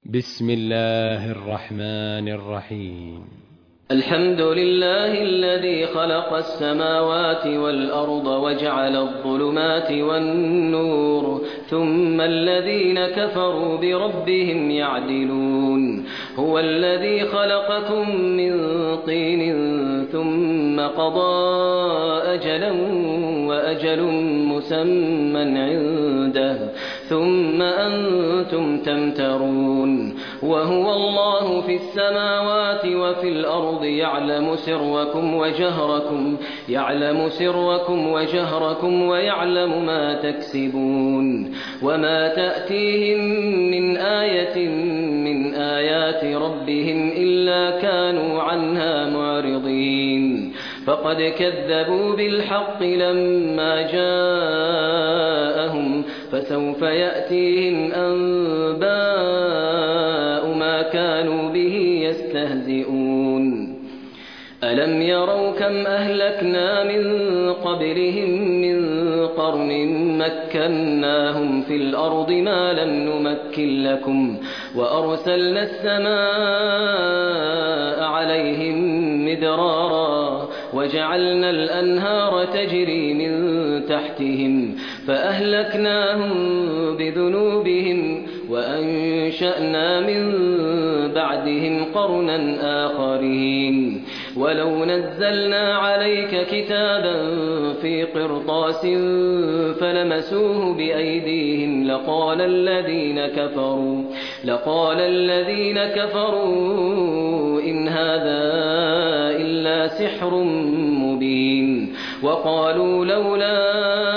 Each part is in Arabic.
بسم الله الرحمن الرحيم. الحمد لله الذي خلق السماوات والأرض وجعل الظلمات والنور ثم الذين كفروا بربهم يعدلون. هو الذي خلقكم من طين ثم قضى أجلا وأجل مسمى عنده ثم أنتم تمترون. وهو الله في السماوات وفي الأرض يعلم سركم وجهركم ويعلم ما تكسبون. وما تأتيهم من آية من آيات ربهم إلا كانوا عنها معرضين. فقد كذبوا بالحق لما جاءهم فسوف يأتيهم أنباء ما كانوا به يستهزئون. ألم يروا كم أهلكنا من قبلهم من قرن مكناهم في الأرض ما لم نمكن لكم وأرسلنا السماء عليهم مدرارا وجعلنا الأنهار تجري من تحتهم فأهلكناهم بذنوبهم وأنشأنا من بعدهم قرنا آخرين. ولو نزلنا عليك كتابا في قرطاس فلمسوه بأيديهم لقال الذين كفروا إن هذا إلا سحر مبين. وقالوا لولا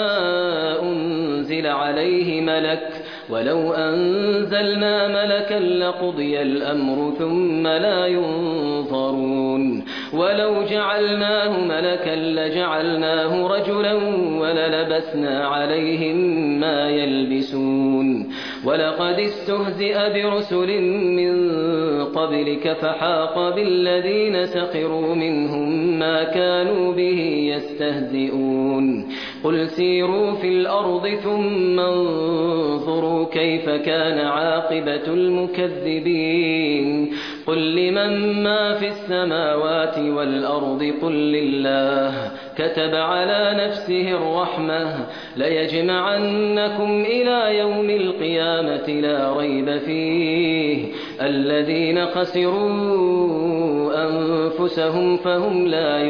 أنزل عليه ملك ولو أنزلنا ملكا لقضي الأمر ثم لا ينظرون. ولو جعلناه ملكا لجعلناه رجلا وللبسنا عليهم ما يلبسون. ولقد استهزئ برسل من قبلك فحاق بالذين سخروا منهم ما كانوا به يستهزئون. قل سيروا في الأرض ثم انظروا كيف كان عاقبة المكذبين. قل لمن ما في السماوات والأرض قل لله كتب على نفسه الرحمة ليجمعنكم إلى يوم القيامة لا ريب فيه الذين خسروا أنفسهم فهم لا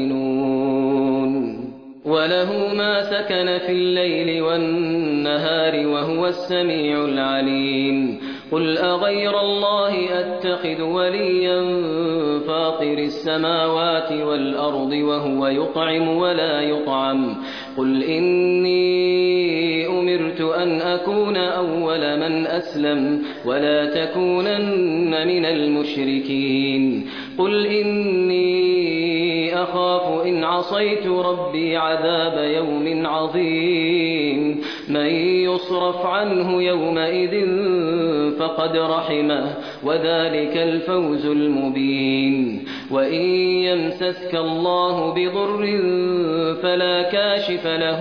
يؤمنون. وله ما سكن في الليل والنهار وهو السميع العليم. قل أغير الله أتخذ وليا فاطر السماوات والأرض وهو يطعم ولا يطعم. قل إني أمرت أن أكون أول من أسلم ولا تكونن من المشركين. قل إني أخاف إن عصيت ربي عذاب يوم عظيم. من يصرف عنه يومئذ فقد رحمه وذلك الفوز المبين. وإن يمسسك الله بضر فلا كاشف له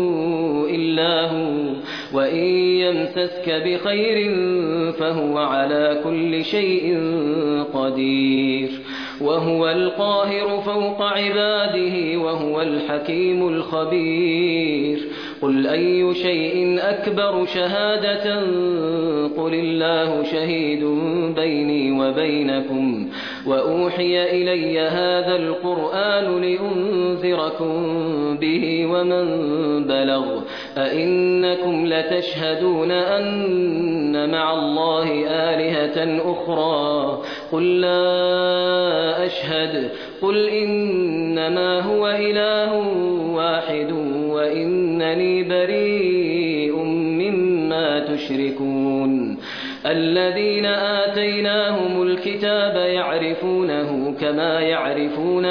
إلا هو وإن يمسسك بخير فهو على كل شيء قدير. وهو القاهر فوق عباده وهو الحكيم الخبير. قل أي شيء أكبر شهادة قل الله شهيد بيني وبينكم وأوحي إلي هذا القرآن لأنذركم به ومن بلغ. أئنكم لتشهدون أن مع الله آلهة أخرى قل لا أشهد. قل إنما هو إله واحد وإنني بريء مما تشركون. الذين آتيناهم الكتاب يعرفونه كما يعرفون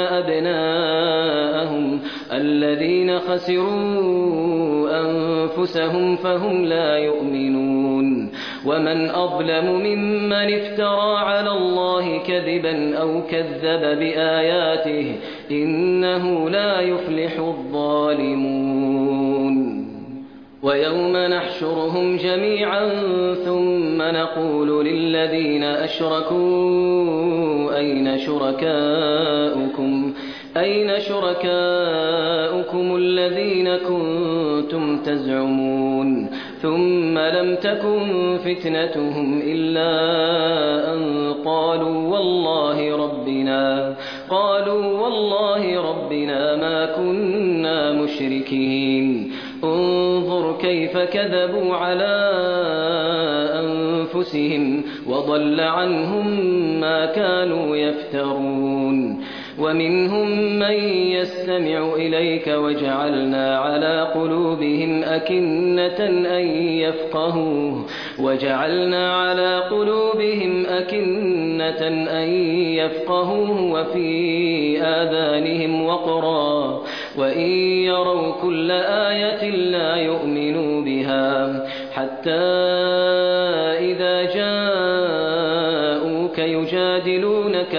أبناءهم الذين خسروا أنفسهم فهم لا يؤمنون. ومن أظلم ممن افترى على الله كذبا أو كذب بآياته إنه لا يفلح الظالمون. ويوم نحشرهم جميعا ثم نقول للذين أشركوا أين شركاؤكم الذين كنتم تزعمون ثم لم تكن فتنتهم إلا أن قالوا والله ربنا ما كنا مشركين انظر كيف كذبوا على أنفسهم وضل عنهم ما كانوا يفترون ومنهم من يستمع إليك وجعلنا على قلوبهم أكنة أن يفقهوه وفي آذانهم وقرا وإن يروا كل آية لا يؤمنوا بها حتى إذا جاءوك يجادلونك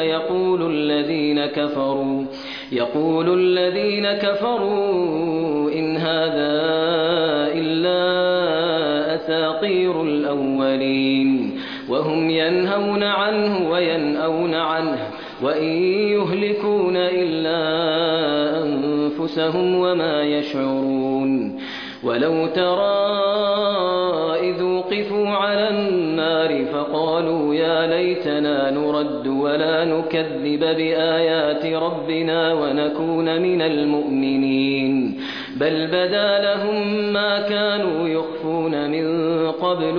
يقول الذين كفروا إن هذا إلا أساطير الأولين وهم ينهون عنه وينأون عنه وإن يهلكون إلا أنفسهم وما يشعرون ولو ترى إذ وقفوا على النار فقالوا يا ليتنا نرد ولا نكذب بآيات ربنا ونكون من المؤمنين بل بدا لهم ما كانوا يخفون من قبل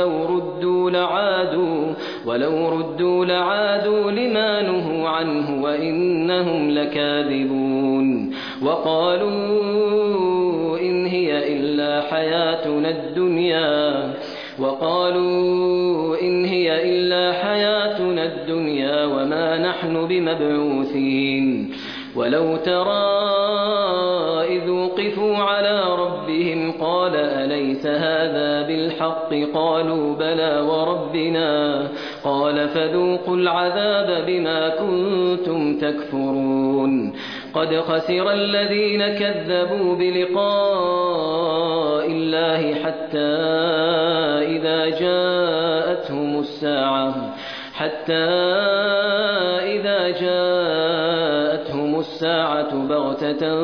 ولو ردوا لعادوا لما نهوا عنه وإنهم لكاذبون وقالوا إن هي إلا حياتنا الدنيا وما نحن بمبعوثين ولو ترى إذ وقفوا على ربهم قال أليس هذا بالحق قالوا بلى وربنا قال فذوقوا العذاب بما كنتم تكفرون قد خسر الذين كذبوا بلقاء الله حتى إذا جاءتهم الساعة بغتة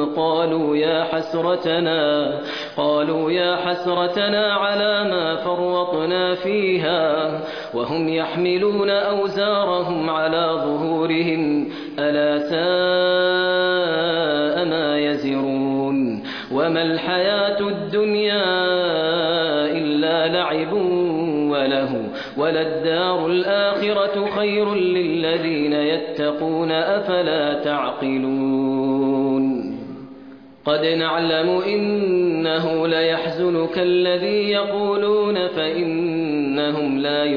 قالوا يا حسرتنا على ما فرطنا فيها وهم يحملون أوزارهم على ظهورهم ألا ساء ما يزرون وما الحياة الدنيا إلا لعب وله وللدار الآخرة خير للذين يتقون أفلا تعقلون قد نعلم إنه ليحزنك الذي يقولون فإنهم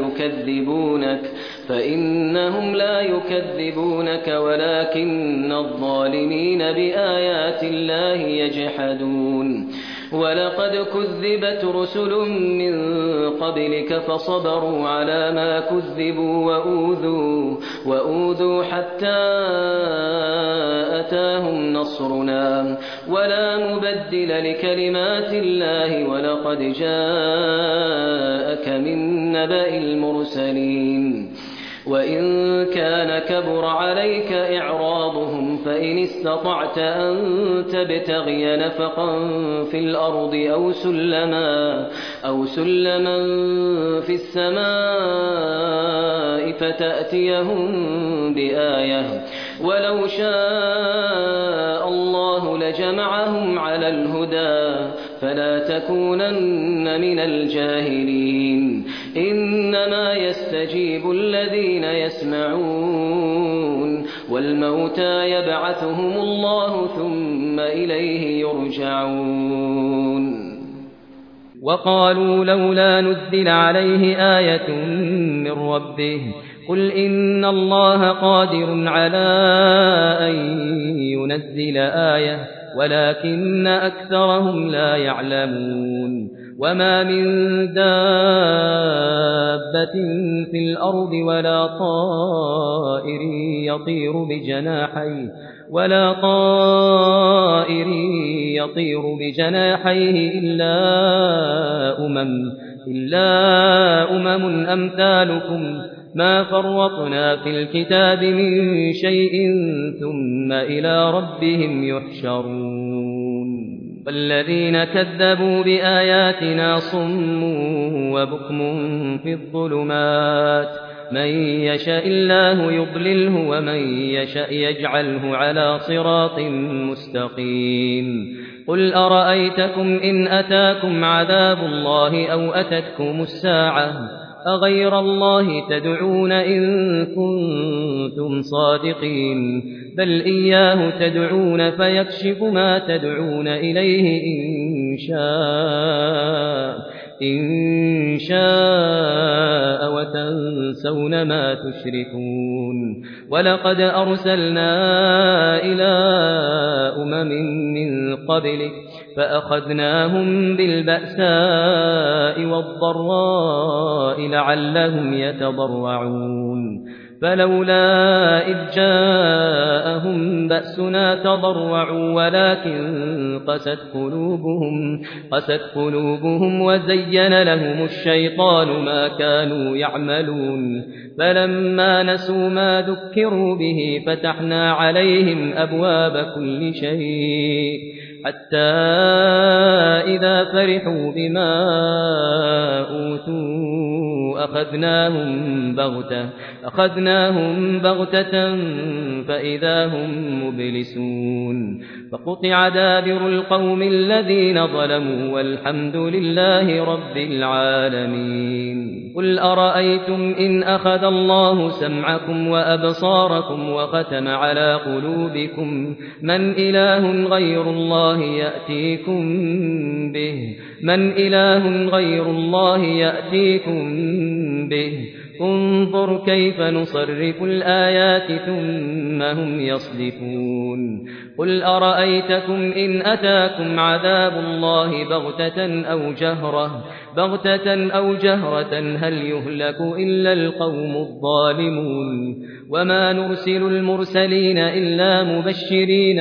لا يكذبونك ولكن الظالمين بآيات الله يجحدون ولقد كذبت رسل من قبلك فصبروا على ما كذبوا وأوذوا حتى أتاهم نصرنا ولا مبدل لكلمات الله ولقد جاءك من نبأ المرسلين وإن كان كبر عليك إعراضهم فإن استطعت أن تبتغي نفقا في الأرض أو سلما في السماء فتأتيهم بآية ولو شاء الله لجمعهم على الهدى فلا تكونن من الجاهلين إنما يستجيب الذين يسمعون والموتى يبعثهم الله ثم إليه يرجعون وقالوا لولا نزل عليه آية من ربه قل إن الله قادر على أن ينزل آية ولكن أكثرهم لا يعلمون وما من دابة في الأرض ولا طائر يطير بجناحيه ولا طائر يطير بجناحيه إلا أمم أمثالكم ما فرطنا في الكتاب من شيء ثم إلى ربهم يحشرون والذين كذبوا بآياتنا صم وبكم في الظلمات من يشاء الله يضلله ومن يشاء يجعله على صراط مستقيم قل أرأيتكم إن أتاكم عذاب الله أو أتتكم الساعة أغير الله تدعون إن كنتم صادقين بل إياه تدعون فيكشف ما تدعون إليه إن شاء وتنسون ما تشركون ولقد أرسلنا إلى من قبلك فأخذناهم بالبأساء والضراء لعلهم يتضرعون فلولا إذ جاءهم بأسنا تضرعوا ولكن قست قلوبهم وزين لهم الشيطان ما كانوا يعملون فلما نسوا ما ذكروا به فتحنا عليهم أبواب كل شيء حتى إذا فرحوا بما أوتوا أخذناهم بغتة فإذا هم مبلسون فقطع دابر القوم الذين ظلموا والحمد لله رب العالمين قل أرأيتم إن أخذ الله سمعكم وأبصاركم وختم على قلوبكم من إله غير الله يأتيكم به انظر كيف نصرف الآيات ثم هم يصدفون قل أرأيتكم إن أتاكم عذاب الله بغتة أو جهرة هل يهلك إلا القوم الظالمون وما نرسل المرسلين إلا مبشرين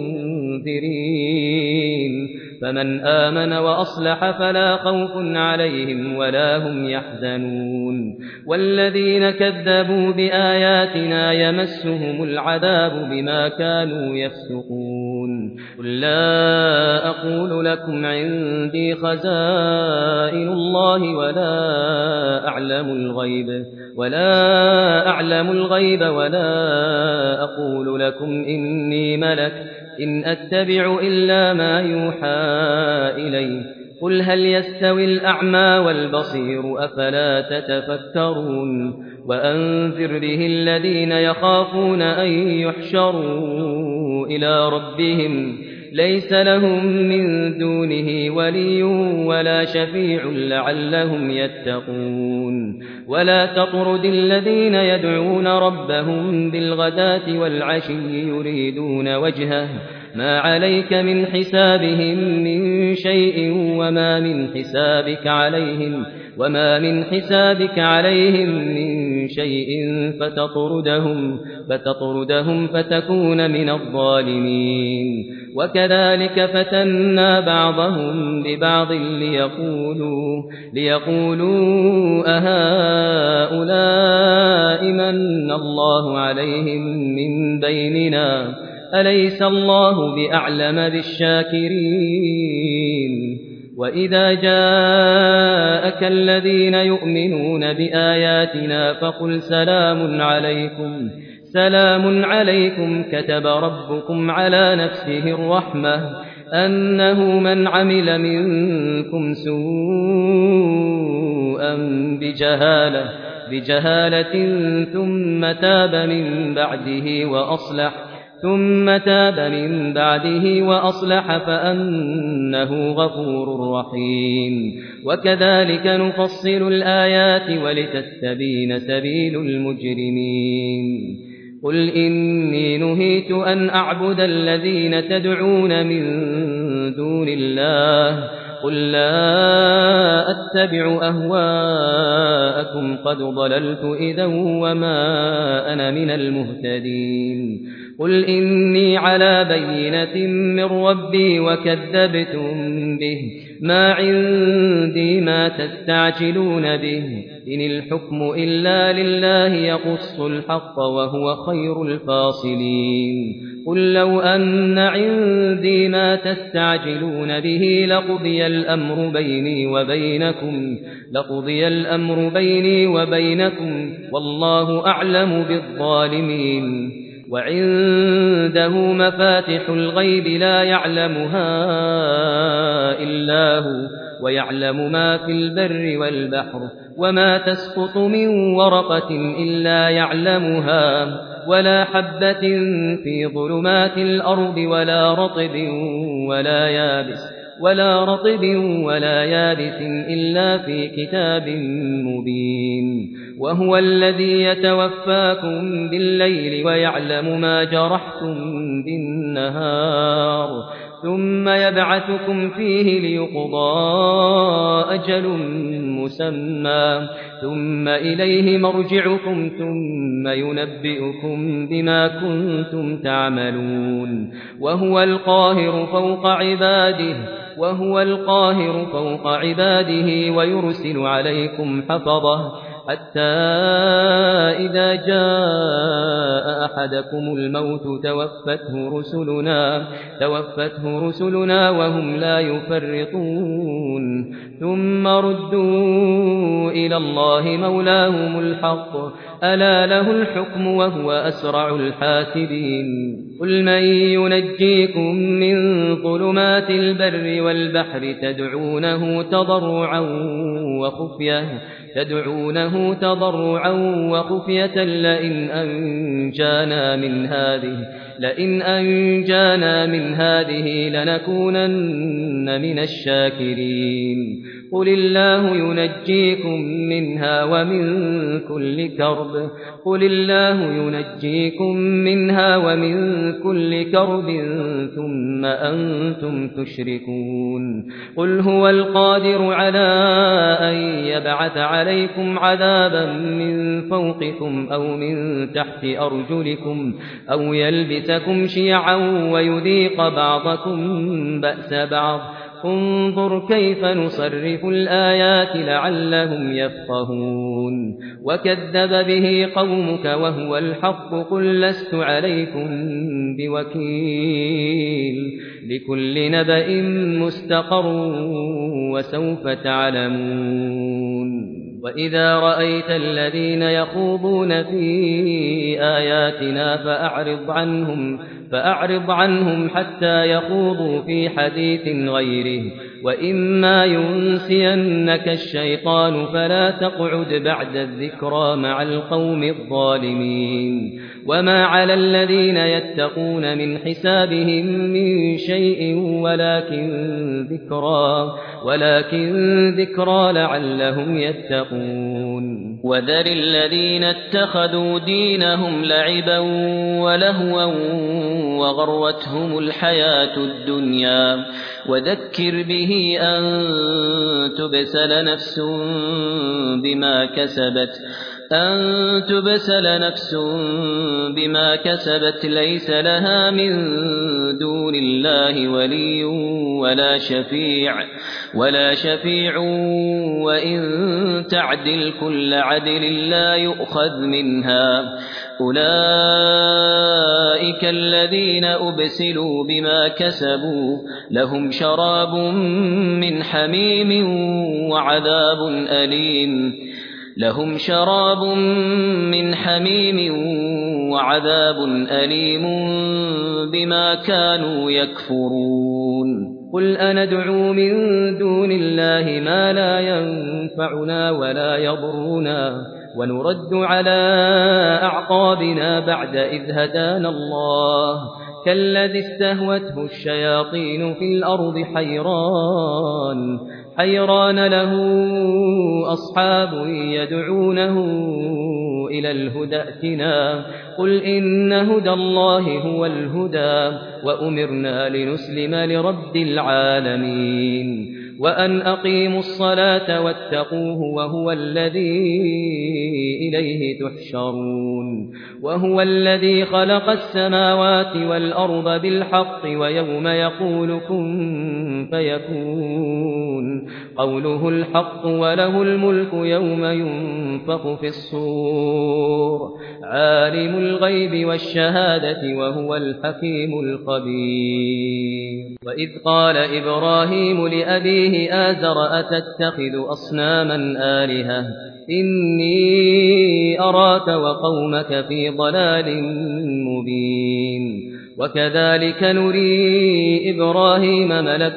ومنذرين فمن آمن وأصلح فلا خوف عليهم ولا هم يحزنون والذين كذبوا بآياتنا يمسهم العذاب بما كانوا يفسقون قل لا أقول لكم عندي خزائن الله ولا أعلم الغيب ولا أقول لكم إني ملك إن أتبع إلا ما يوحى إلي قل هل يستوي الأعمى والبصير أفلا تتفكرون وأنذر به الذين يخافون أن يحشروا إلى ربهم ليس لهم من دونه ولي ولا شفيع لعلهم يتقون ولا تطرد الذين يدعون ربهم بالغداة والعشي يريدون وجهه ما عليك من حسابهم من شيء وما من حسابك عليهم من شيء فتطردهم فتكون من الظالمين وكذلك فتنا بعضهم ببعض ليقولوا أهؤلاء من الله عليهم من بيننا أليس الله بأعلم بالشاكرين وإذا جاءك الذين يؤمنون بآياتنا فقل سلام عليكم كتب ربكم على نفسه الرحمة أنه من عمل منكم سوءا بجهالة ثم تاب من بعده وأصلح فأنه غفور رحيم وكذلك نفصل الآيات ولتستبين سبيل المجرمين قل إني نهيت أن أعبد الذين تدعون من دون الله قل لا أتبع أهواءكم قد ضللت إذا وما أنا من المهتدين قل إني على بينة من ربي وكذبتم به ما عندي ما تستعجلون به إن الحكم إلا لله يقص الحق وهو خير الفاصلين قل لو أن عندي ما تستعجلون به لقضي الأمر بيني وبينكم والله أعلم بالظالمين وعنده مفاتح الغيب لا يعلمها إلا هو ويعلم ما في البر والبحر وما تسقط من ورقة إلا يعلمها ولا حبة في ظلمات الأرض ولا رطب ولا يابس إلا في كتاب مبين وهو الذي يتوفاكم بالليل ويعلم ما جرحتم بالنهار ثم يبعثكم فيه ليقضى أجل مسمى ثم إليه مرجعكم ثم ينبئكم بما كنتم تعملون وهو القاهر فوق عباده ويرسل عليكم حفظه حتى إذا جاء أحدكم الموت توفته رسلنا وهم لا يفرطون ثم ردوا إلى الله مولاهم الحق ألا له الحكم وهو أسرع الحاسبين قل من ينجيكم من ظلمات البر والبحر تدعونه تضرعا وخفية لئن أنجانا من هذه لنكونن من الشاكرين قل الله ينجيكم منها ومن كل كرب ثم أنتم تشركون قل هو القادر على أن يبعث عليكم عذابا من فوقكم أو من تحت أرجلكم أو يلبسكم شيعا ويذيق بعضكم بأس بعض انظر كيف نصرف الآيات لعلهم يفقهون وكذب به قومك وهو الحق قل لست عليكم بوكيل لكل نبأ مستقر وسوف تعلمون وإذا رأيت الذين يخوضون في آياتنا فأعرض عنهم حتى يخوضوا في حديث غيره وإما ينسينك الشيطان فلا تقعد بعد الذكرى مع القوم الظالمين وما على الذين يتقون من حسابهم من شيء ولكن ذكرى لعلهم يتقون وذر الذين اتخذوا دينهم لعبا ولهوا وغرتهم الحياة الدنيا وذكر به أن تبسل نفس بما كسبت ليس لها من دون الله ولي ولا شفيع وإن تعدل كل عدل لا يؤخذ منها أولئك الذين أبسلوا بما كسبوا لهم شراب من حميم وعذاب أليم بما كانوا يكفرون قل أندعو من دون الله ما لا ينفعنا ولا يضرنا ونرد على أعقابنا بعد إذ هدانا الله كالذي استهوته الشياطين في الأرض حيران له أصحاب يدعونه إلى الهدى ائتنا قل إن هدى الله هو الهدى وأمرنا لنسلم لرب العالمين وأن أقيموا الصلاة واتقوه وهو الذي إليه تحشرون وهو الذي خلق السماوات والأرض بالحق ويوم يقول كن فيكون قوله الحق وله الملك يوم ينفخ في الصور عالم الغيب والشهادة وهو الحكيم الخبير وإذ قال إبراهيم لأبيه آزر أتتخذ أصناما آلهة إني أراك وقومك في ضلال مبين وكذلك نري إبراهيم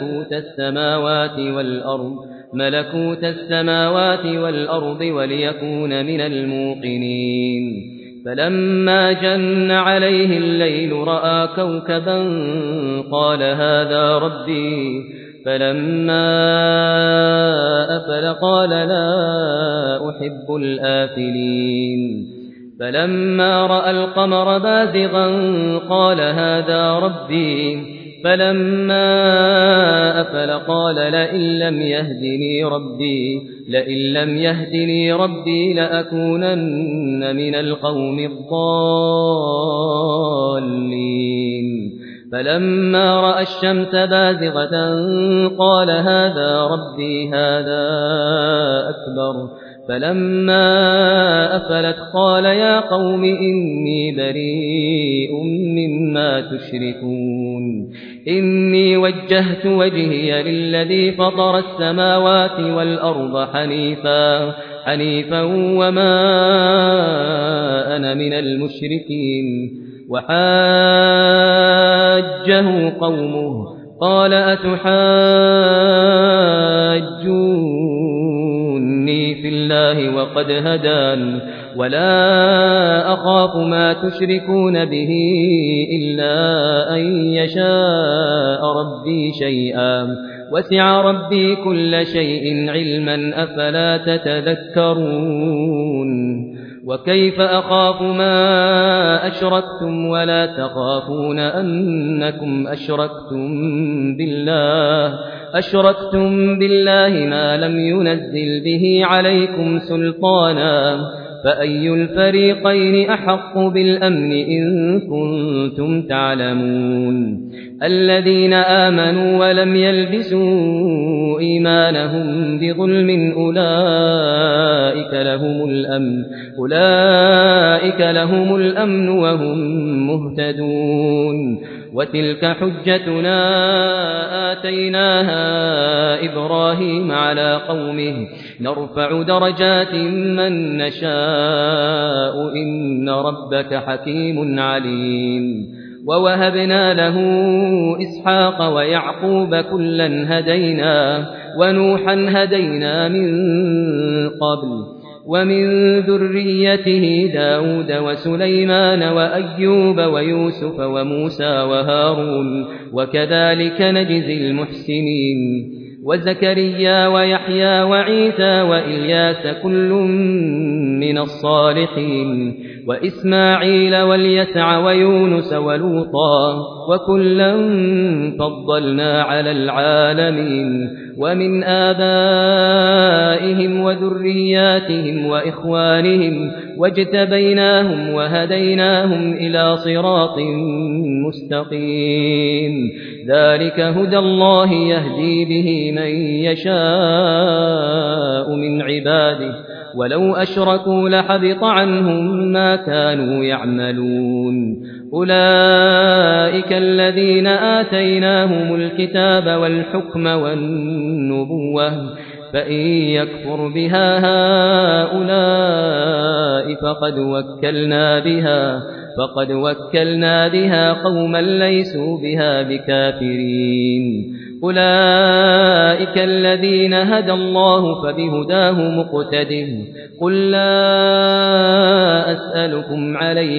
ملكوت السماوات والأرض وليكون من الموقنين فلما جن عليه الليل رأى كوكبا قال هذا ربي فلما أفل قال لا أحب الآفلين فلما رأى القمر بازغا قال هذا ربي فلما أفل قال لئن لم يهدني ربي لأكونن من القوم الضالين فلما رأى الشمس بازغة قال هذا ربي هذا أكبر فلما أفلت قال يا قوم إني بريء مما تشركون إني وجهت وجهي للذي فطر السماوات والأرض حنيفا وما أنا من المشركين وحاجه قومه قال أتحاجوني في الله وقد هدان ولا أخاف ما تشركون به إلا أن يشاء ربي شيئا وسع ربي كل شيء علما أفلا تتذكرون وكيف أخاف ما أشركتم ولا تخافون أنكم أشركتم بالله ما لم ينزل به عليكم سلطانا فأي الفريقين أحق بالأمن إن كنتم تعلمون الذين آمنوا ولم يلبسوا إيمانهم بظلم أولئك لهم الأمن وهم مهتدون وتلك حجتنا آتيناها إبراهيم على قومه نرفع درجات من نشاء إن ربك حكيم عليم ووهبنا له إسحاق ويعقوب كلا هدينا ونوحا هدينا من قبل ومن ذريته داود وسليمان وأيوب ويوسف وموسى وهارون وكذلك نجزي المحسنين وزكريا ويحيى وعيسى وإلياس كل من الصالحين وإسماعيل واليسع ويونس ولوطا وكلا فضلنا على العالمين ومن آبائهم وذرياتهم وإخوانهم واجتبيناهم وهديناهم إلى صراط مستقيم ذلك هدى الله يهدي به من يشاء من عباده ولو أشركوا لحبط عنهم ما كانوا يعملون أولئك الذين آتيناهم الكتاب والحكم والنبوة فإن يكفر بها هؤلاء فقد وكلنا بها قوما ليسوا بها بكافرين أولئك الذين هدى الله فبهداه مقتده قل لا أسألكم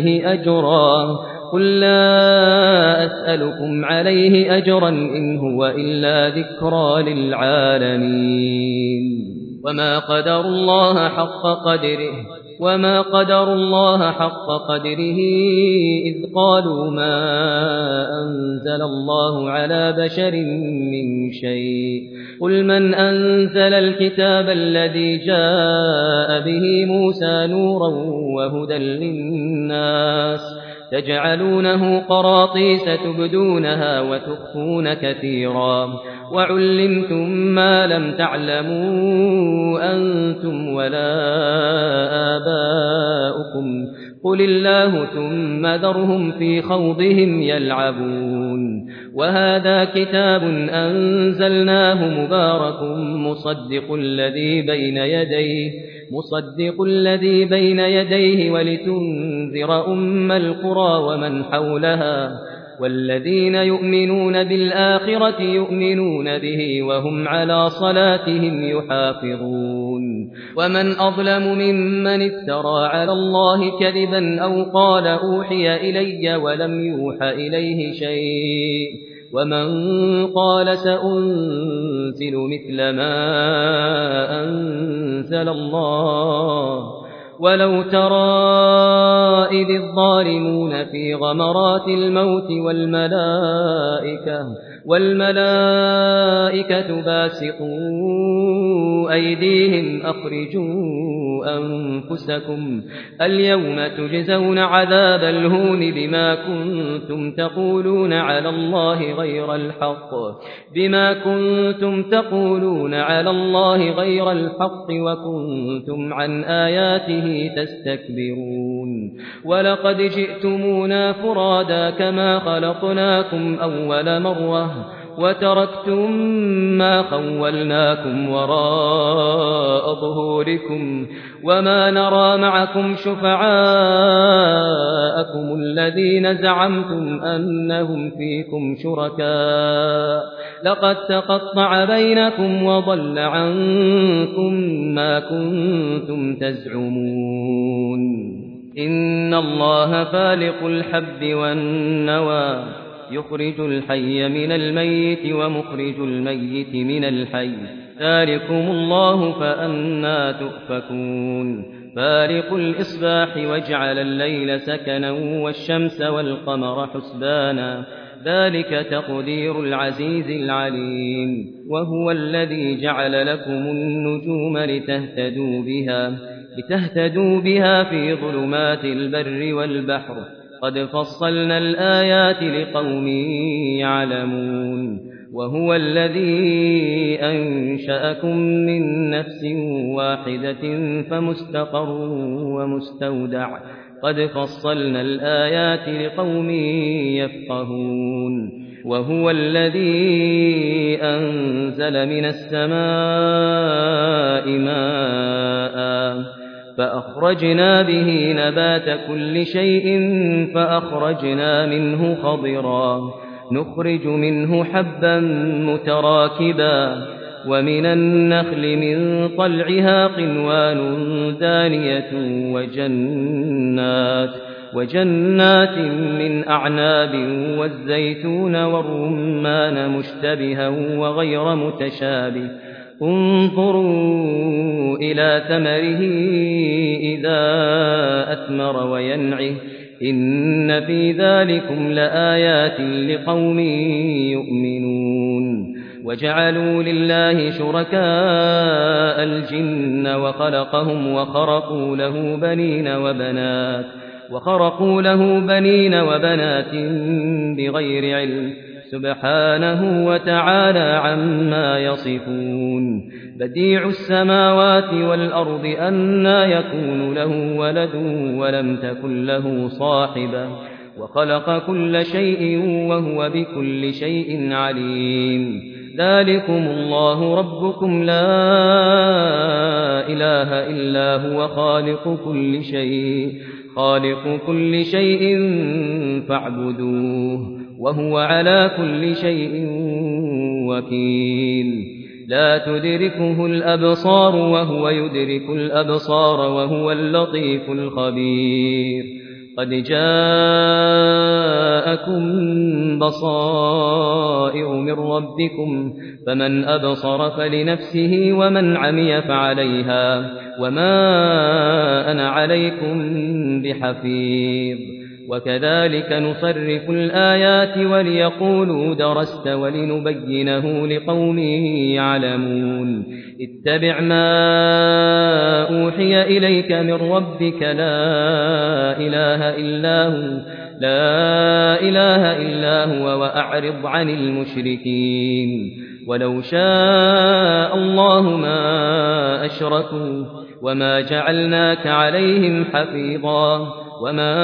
عليه أجرا إن هو إلا ذكرى للعالمين وما قدروا الله حق قدره وما قدروا الله حق قدره إذ قالوا ما أنزل الله على بشر من شيء قل من أنزل الكتاب الذي جاء به موسى نورا وهدى للناس تجعلونه قراطيس تبدونها وتخفون كثيرا وعلمتم ما لم تعلموا أنتم ولا آباؤكم قل الله ثم ذرهم في خوضهم يلعبون وهذا كتاب أنزلناه مبارك مصدق الذي بين يديه ولتنذر أم القرى ومن حولها والذين يؤمنون بالآخرة يؤمنون به وهم على صلاتهم يحافظون ومن أظلم ممن افترى على الله كذبا أو قال أوحي إلي ولم يوحى إليه شيء ومن قال سأنزل مثل ما أنزل الله ولو ترى إذ الظالمون في غمرات الموت والملائكة باسطوا أيديهم أخرجوا أنفسكم اليوم تجزون عذاب الهون بما كنتم تقولون على الله غير الحق وكنتم عن آياته تستكبرون ولقد جئتمونا فرادا كما خلقناكم أول مرة وتركتم ما خولناكم وراء ظهوركم وما نرى معكم شفعاءكم الذين زعمتم أنهم فيكم شركاء لقد تقطع بينكم وضل عنكم ما كنتم تزعمون إن الله فالق الحب والنوى يخرج الحي من الميت ومخرج الميت من الحي ذلكم الله فأنى تؤفكون فالق الإصباح وجعل الليل سكنا والشمس والقمر حسبانا ذلك تقدير العزيز العليم وهو الذي جعل لكم النجوم لتهتدوا بها في ظلمات البر والبحر قد فصلنا الآيات لقوم يعلمون وهو الذي أنشأكم من نفس واحدة فمستقر ومستودع قد فصلنا الآيات لقوم يفقهون وهو الذي أنزل من السماء ماء فأخرجنا به نبات كل شيء فأخرجنا منه خضرا نخرج منه حبا متراكبا ومن النخل من طلعها قنوان دانية وجنات من أعناب والزيتون والرمان مشتبها وغير متشابه انظروا إلى ثمره إذا أثمر وينعه إن في ذلكم لآيات لقوم يؤمنون وجعلوا لله شركاء الجن وخلقهم وخرقوا له بنين وبنات بغير علم سبحانه وتعالى عما يصفون بديع السماوات والأرض أنى يكون له ولد ولم تكن له صاحبة وخلق كل شيء وهو بكل شيء عليم ذلكم الله ربكم لا إله إلا هو خالق كل شيء فاعبدوه وهو على كل شيء وكيل لا تدركه الأبصار وهو يدرك الأبصار وهو اللطيف الخبير قد جاءكم بصائر من ربكم فمن أبصر فلنفسه ومن عمي فعليها وما أنا عليكم بحفيظ وكذلك نصرف الآيات وليقولوا درست ولنبينه لقوم يعلمون اتبع ما أوحي إليك من ربك لا إله إلا هو وأعرض عن المشركين ولو شاء الله ما أشركوا وما جعلناك عليهم حفيظا وما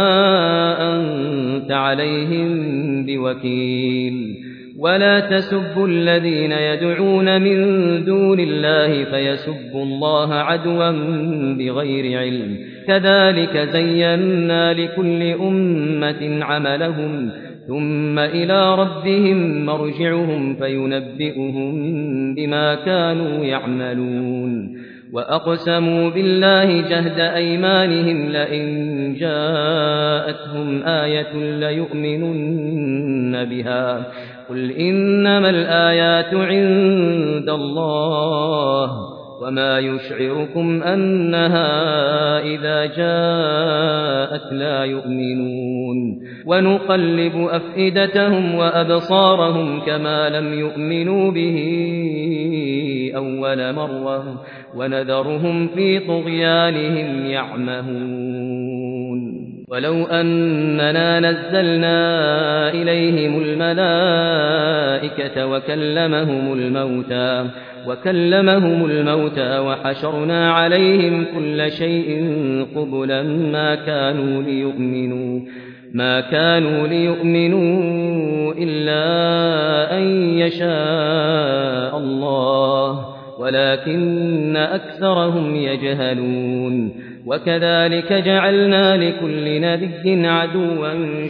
أنت عليهم بوكيل ولا تسبوا الذين يدعون من دون الله فيسبوا الله عدوا بغير علم كذلك زينا لكل أمة عملهم ثم إلى ربهم مرجعهم فينبئهم بما كانوا يعملون وأقسموا بالله جهد أيمانهم لئن جاءتهم آية ليؤمنن بها قل إنما الآيات عند الله وما يشعركم أنها إذا جاءت لا يؤمنون ونقلب أفئدتهم وأبصارهم كما لم يؤمنوا به أول مرة ونذرهم في طغيانهم يعمهون ولو أننا نزلنا إليهم الملائكة وكلمهم الموتى وحشرنا عليهم كل شيء قبلا ما كانوا ليؤمنوا إلا أن يشاء الله ولكن أكثرهم يجهلون وكذلك جعلنا لكل نبي عدوا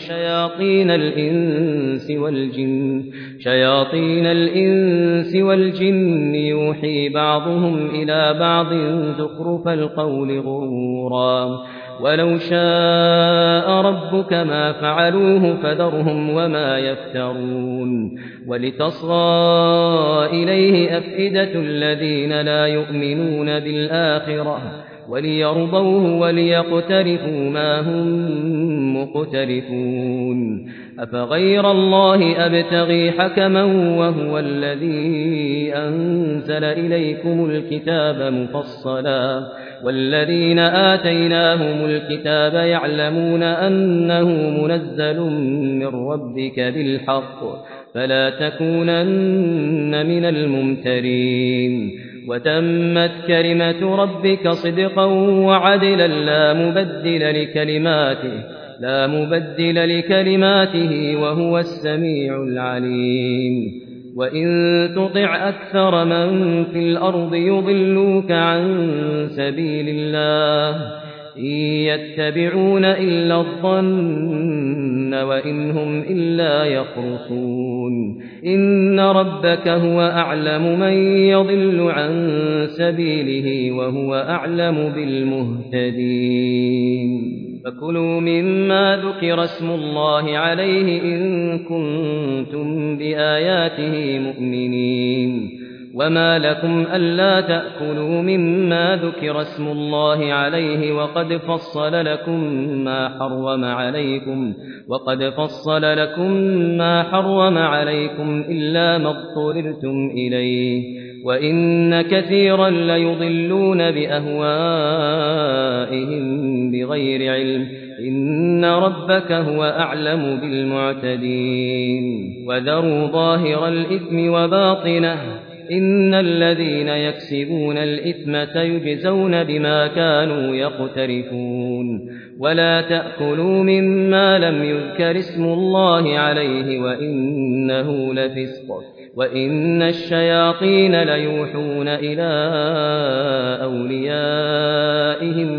شياطين الإنس والجن يوحي بعضهم إلى بعض زخرف القول غرورا ولو شاء ربك ما فعلوه فذرهم وما يفترون ولتصغى إليه أفئدة الذين لا يؤمنون بالآخرة وليرضوه وليقترفوا ما هم مقترفون أفغير الله أبتغي حكما وهو الذي أنزل إليكم الكتاب مفصلا والذين آتيناهم الكتاب يعلمون أنه منزل من ربك بالحق فلا تكونن من الممترين وتمت كلمة ربك صدقا وعدلا لا مبدل لكلماته وهو السميع العليم وإن تطع أكثر من في الأرض يضلوك عن سبيل الله إن يتبعون إلا الظن وإن هم إلا يخرصون إن ربك هو أعلم من يضل عن سبيله وهو أعلم بالمهتدين فكلوا مما ذكر اسم الله عليه إن كنتم بآياته مؤمنين وما لكم ألا تأكلوا مما ذكر اسم الله عليه وقد فصل لكم ما حرم عليكم إلا ما اضطررتم إليه وإن كثيرا ليضلون بأهوائهم بغير علم إن ربك هو أعلم بالمعتدين وذروا ظاهر الإثم وباطنه إن الذين يكسبون الإثم سيجزون بما كانوا يقترفون ولا تأكلوا مما لم يذكر اسم الله عليه وإنه لفسق وإن الشياطين ليوحون إلى أوليائهم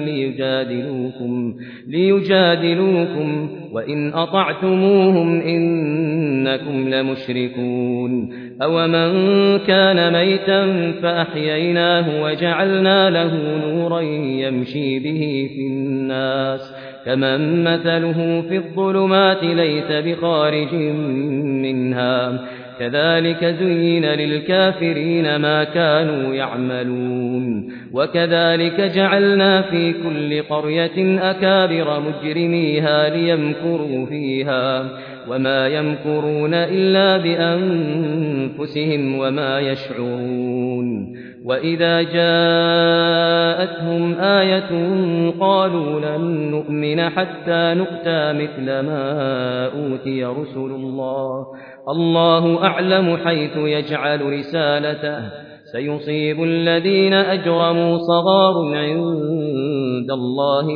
ليجادلوكم وإن أطعتموهم إنكم لمشركون أومن كان ميتا فأحييناه وجعلنا له نورا يمشي به في الناس كمن مثله في الظلمات ليس بخارج منها كذلك زين للكافرين ما كانوا يعملون وكذلك جعلنا في كل قرية أكابر مجرميها ليمكروا فيها وما يمكرون إلا بأنفسهم وما يشعرون وإذا جاءتهم آية قالوا لن نؤمن حتى نؤتى مثل ما أوتي رسل الله أعلم حيث يجعل رسالته سيصيب الذين أجرموا صغار عند الله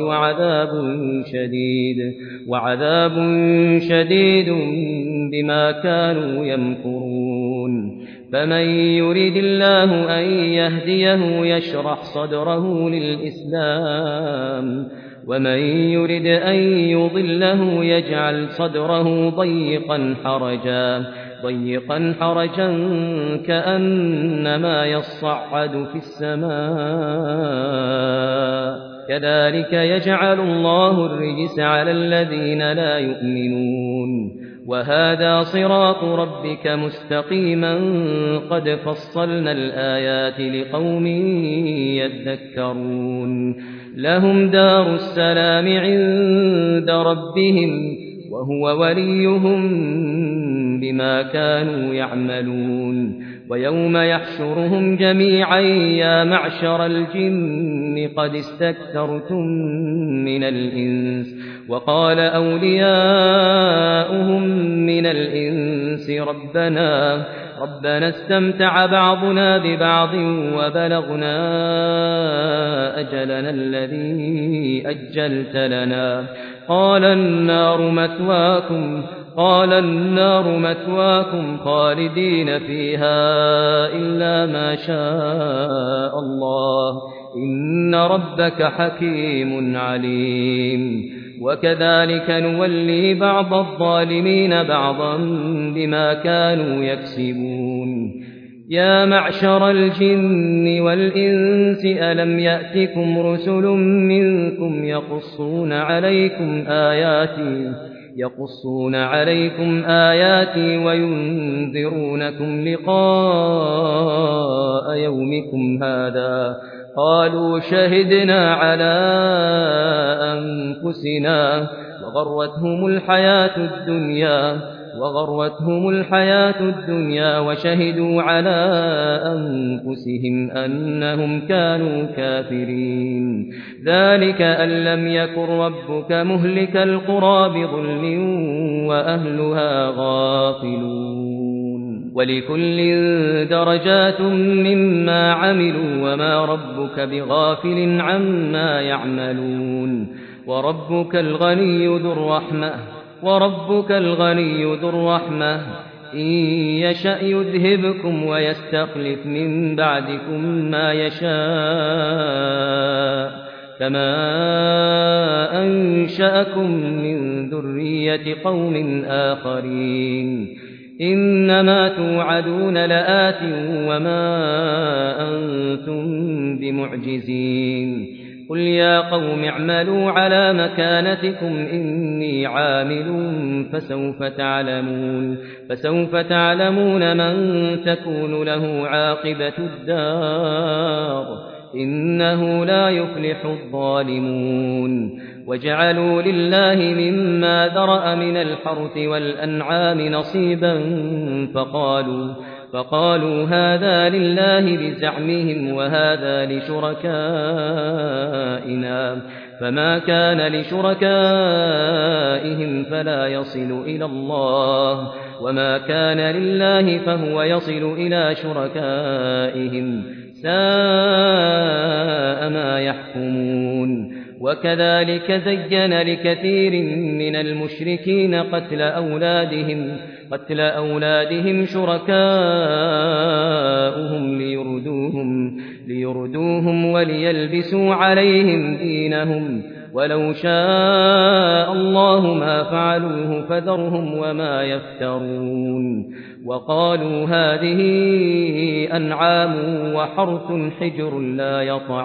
وعذاب شديد بما كانوا يمكرون فمن يريد الله أن يهديه يشرح صدره للإسلام ومن يرد أن يضله يجعل صدره ضيقا حرجا كأنما يصعد في السماء كذلك يجعل الله الرجس على الذين لا يؤمنون وهذا صراط ربك مستقيما قد فصلنا الآيات لقوم يذكرون لهم دار السلام عند ربهم وهو وليهم بما كانوا يعملون ويوم يحشرهم جميعا يا معشر الجن قد استكثرتم من الإنس وقال أولياؤهم من الإنس ربنا استمتع بعضنا ببعض وبلغنا أجلنا الذي أجلت لنا قال النار مثواكم خالدين فيها إلا ما شاء الله إن ربك حكيم عليم وكذلك نولي بعض الظالمين بعضا بما كانوا يكسبون يا معشر الجن والإنس ألم يأتكم رسل منكم يقصون عليكم آياتي وينذرونكم لقاء يومكم هذا قالوا شهدنا على أنفسنا وغرتهم الحياة الدنيا وشهدوا على أنفسهم أنهم كانوا كافرين ذلك أن لم يكن ربك مهلك القرى بظلم وأهلها غافلون ولكل درجات مما عملوا وما ربك بغافل عما يعملون وربك الغني ذو الرحمة إن يشأ يذهبكم ويستخلف من بعدكم ما يشاء كما أنشأكم من ذرية قوم آخرين إنما توعدون لآت وما أنتم بمعجزين قل يا قوم اعملوا على مكانتكم إني عامل فسوف تعلمون من تكون له عاقبة الدار إنه لا يفلح الظالمون وجعلوا لله مما ذرأ من الحرث والأنعام نصيبا فقالوا هذا لله بزعمهم وهذا لشركائنا فما كان لشركائهم فلا يصل إلى الله وما كان لله فهو يصل إلى شركائهم ساء ما يحكمون وكذلك زين لكثير من المشركين قتل أولادهم شركاؤهم ليردوهم وليلبسوا عليهم دينهم ولو شاء الله ما فعلوه فذرهم وما يفترون وقالوا هذه أنعام وحرث حجر لا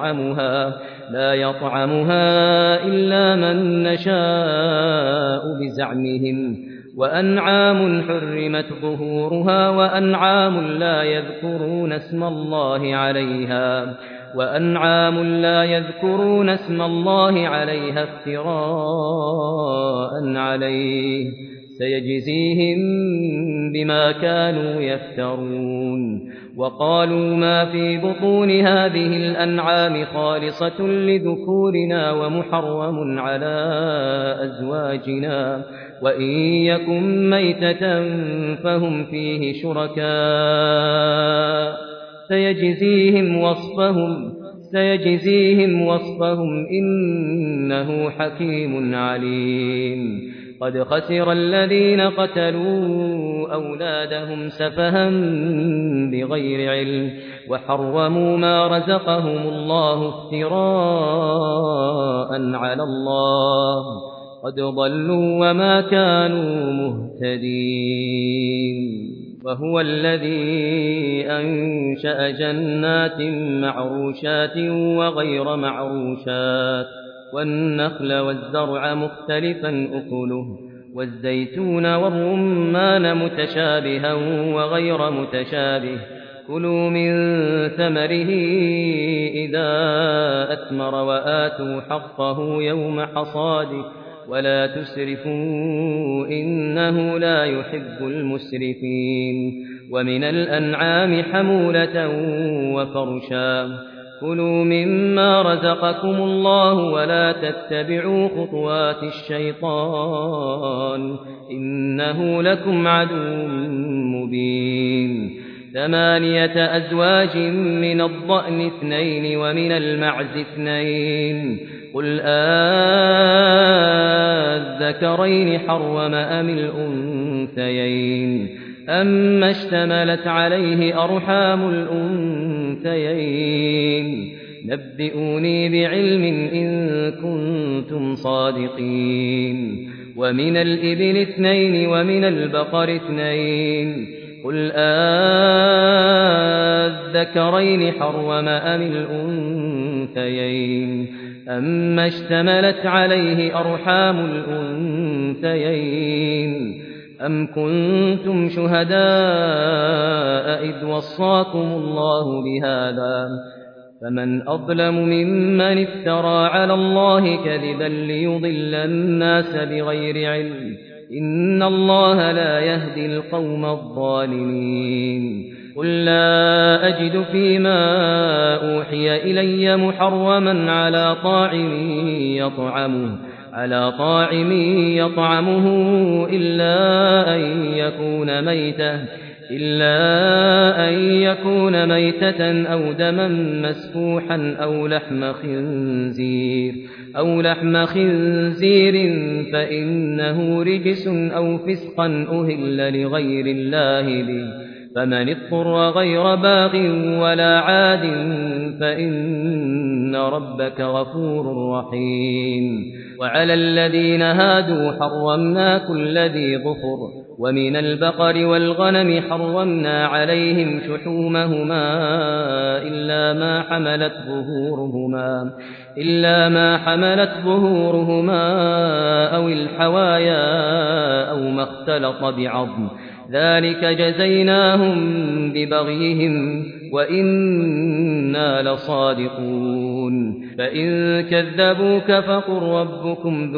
يطعمها إلا من نشاء بزعمهم وأنعام حرمت ظهورها وأنعام لا يذكرون اسم الله عليها افتراء عليه سيجزيهم بما كانوا يفترون وقالوا ما في بطون هذه الأنعام خالصة لذكورنا ومحرم على أزواجنا وإن يكن ميتة فهم فيه شركاء سيجزيهم وصفهم إنه حكيم عليم قد خسر الذين قتلوا أولادهم سفها بغير علم وحرموا ما رزقهم الله افتراء على الله قد ضلوا وما كانوا مهتدين وهو الذي أنشأ جنات معروشات وغير معروشات والنخل والزرع مختلفا أكله والزيتون والرمان متشابها وغير متشابه كلوا من ثمره إذا أثمر وآتوا حقه يوم حصاده ولا تسرفوا إنه لا يحب المسرفين ومن الأنعام حمولة وفرشا كلوا مما رزقكم الله ولا تتبعوا خطوات الشيطان إنه لكم عدو مبين 8 أزواج من الضأن 2 ومن المعز 2 قل الذكرين حرم أم الأنثيين أما اشتملت عليه أرحام الأنثيين نبئوني بعلم إن كنتم صادقين ومن الإبل 2 ومن البقر 2 قل الذكرين حرم أم الأنثيين أما اشتملت عليه أرحام الأنثيين أم كنتم شهداء إذ وصاكم الله بهذا فمن أظلم ممن افترى على الله كذبا ليضل الناس بغير علم إن الله لا يهدي القوم الظالمين قل لا أجد فيما أوحي إلي محرما على طاعم يطعمه إلا أن يكون ميتة أو دما مسفوحا أو لحم خنزير فإنه رجس أو فسقا أهل لغير الله به فمن اضطر غير باغ ولا عاد فإن ربك غفور رحيم وعلى الذين هادوا حرمنا كل ذي ظفر ومن البقر والغنم حرمنا عليهم شحومهما إلا ما حملت ظهورهما أو الحوايا أو ما اختلط بعظم ذلك جزيناهم ببغيهم وإنا لصادقون فإن كذبوك فقل ربكم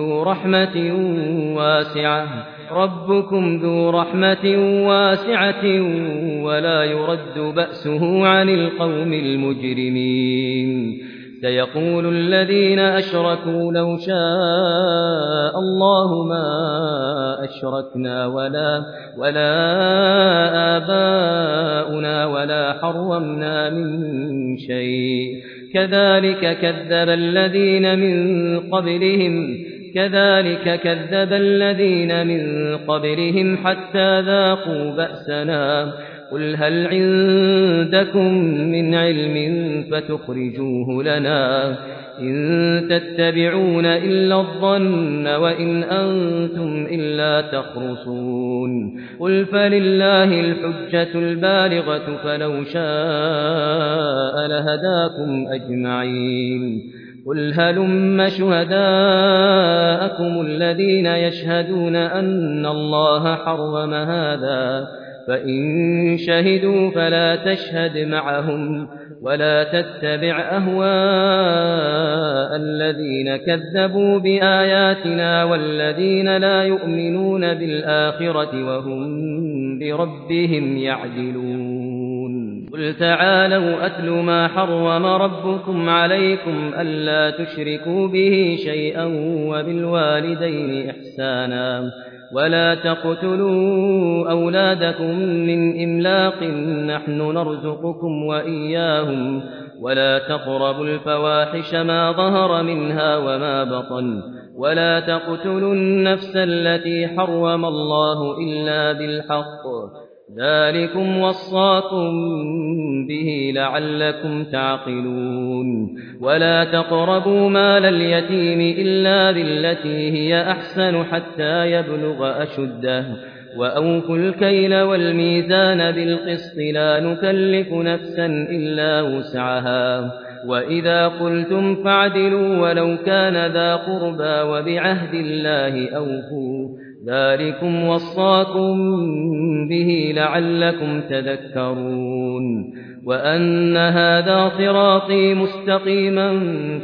ذو رحمة واسعة ولا يرد بأسه عن القوم المجرمين سيقول الذين أشركوا لو شاء الله ما أشركنا ولا آباؤنا ولا حرمنا من شيء كذلك كذب الذين من قبلهم حتى ذاقوا بأسنا قل هل عندكم من علم فتخرجوه لنا إن تتبعون إلا الظن وإن أنتم إلا تخرصون قل فلله الحجة البالغة فلو شاء لهداكم أجمعين قل هلم شهداءكم الذين يشهدون أن الله حرم هذا فإن شهدوا فلا تشهد معهم ولا تتبع أهواء الذين كذبوا بآياتنا والذين لا يؤمنون بالآخرة وهم بربهم يعدلون قل تعالوا أتل ما حرم ربكم عليكم ألا تشركوا به شيئا وبالوالدين إحسانا ولا تقتلوا أولادكم من إملاق نحن نرزقكم وإياهم ولا تقربوا الفواحش ما ظهر منها وما بطن ولا تقتلوا النفس التي حرم الله إلا بالحق ذلكم وصاكم به لعلكم تعقلون ولا تقربوا مال اليتيم إلا بالتي هي أحسن حتى يبلغ أشده وأوفوا الكيل والميزان بالقسط لا نكلف نفسا إلا وسعها وإذا قلتم فاعدلوا ولو كان ذا قربى وبعهد الله أوفوا ذلكم وصاكم به لعلكم تذكرون وأن هذا صراطي مستقيما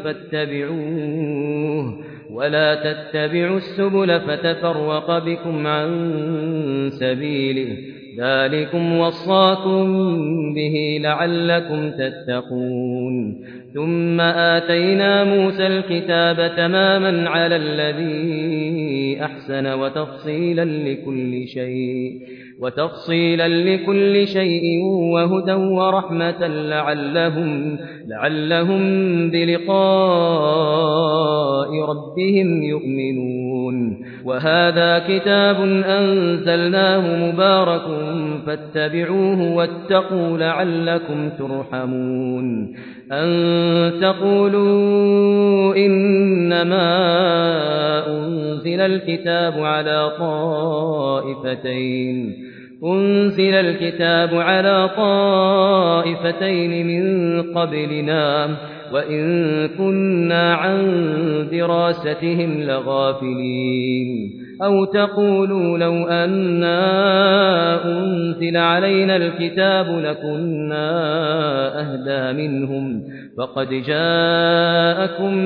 فاتبعوه ولا تتبعوا السبل فتفرق بكم عن سبيله ذلكم وصاكم به لعلكم تتقون ثم آتينا موسى الكتاب تماما على الذي أحسن وتفصيلا لكل شيء وهدى ورحمة لعلهم بلقاء ربهم يؤمنون وهذا كتاب أنزلناه مبارك فاتبعوه واتقوا لعلكم ترحمون أن تقولوا إنما أنزل الكتاب على طائفتين من قبلنا وإن كنا عن دراستهم لغافلين أو تقولوا لو أنا أنزل علينا الكتاب لكنا أهدى منهم فقد جاءكم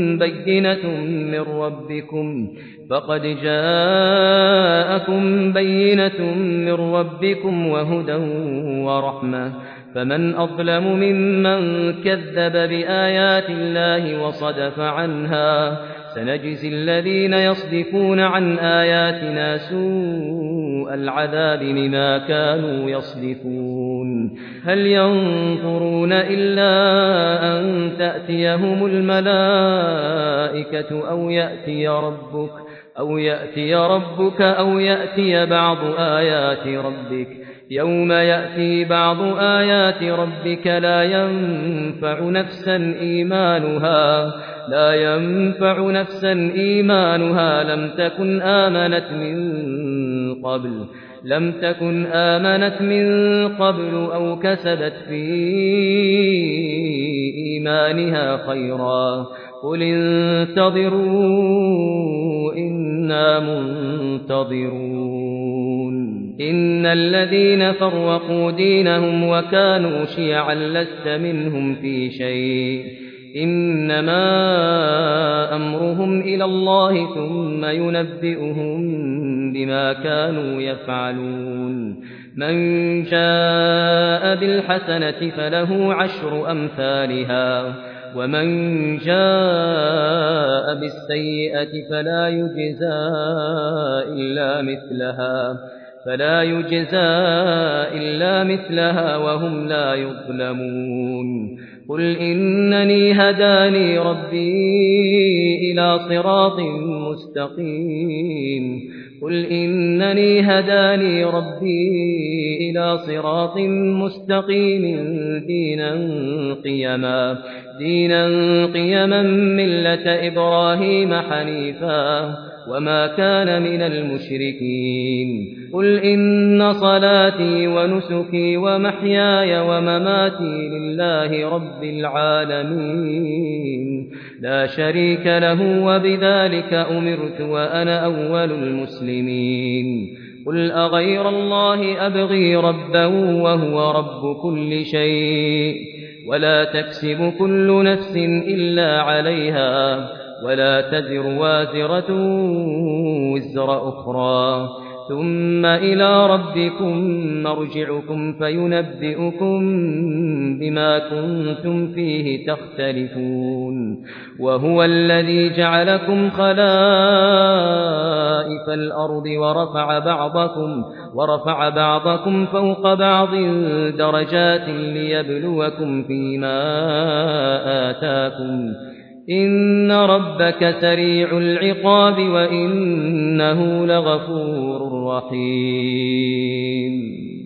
بينة من ربكم وهدى ورحمة فمن أظلم ممن كذب بآيات الله وصدف عنها سنجزي الذين يصدفون عن آياتنا سوء العذاب بما كانوا يصدفون هل ينظرون إلا أن تأتيهم الملائكة أو يأتي ربك أو يأتي بعض آيات ربك يوم يأتي بعض آيات ربك لا ينفع نفسا إيمانها لم تكن آمنت من قبل أو كسبت في إيمانها خيرا قل انتظروا إنا منتظرون إن الذين فرقوا دينهم وكانوا شيعا لست منهم في شيء إنما أمرهم إلى الله ثم ينبئهم بما كانوا يفعلون من جاء بالحسنة فله 10 أمثالها ومن جاء بالسيئة فلا يجزى إلا مثلها وهم لا يظلمون قل إنني هداني ربي إلى صراط مستقيم قل إنني هداني ربي إلى صراط مستقيم دينا قيما ملة إبراهيم حنيفا وما كان من المشركين قل إن صلاتي ونسكي ومحياي ومماتي لله رب العالمين لا شريك له وبذلك أمرت وأنا أول المسلمين قل أغير الله أبغي ربا وهو رب كل شيء ولا تكسب كل نفس إلا عليها ولا تزر وازرة وزر أخرى ثم إلى ربكم مرجعكم فينبئكم بما كنتم فيه تختلفون وهو الذي جعلكم خلائف الأرض ورفع بعضكم فوق بعض درجات ليبلوكم فيما آتاكم إن ربك سريع العقاب وإنه لغفور رحيم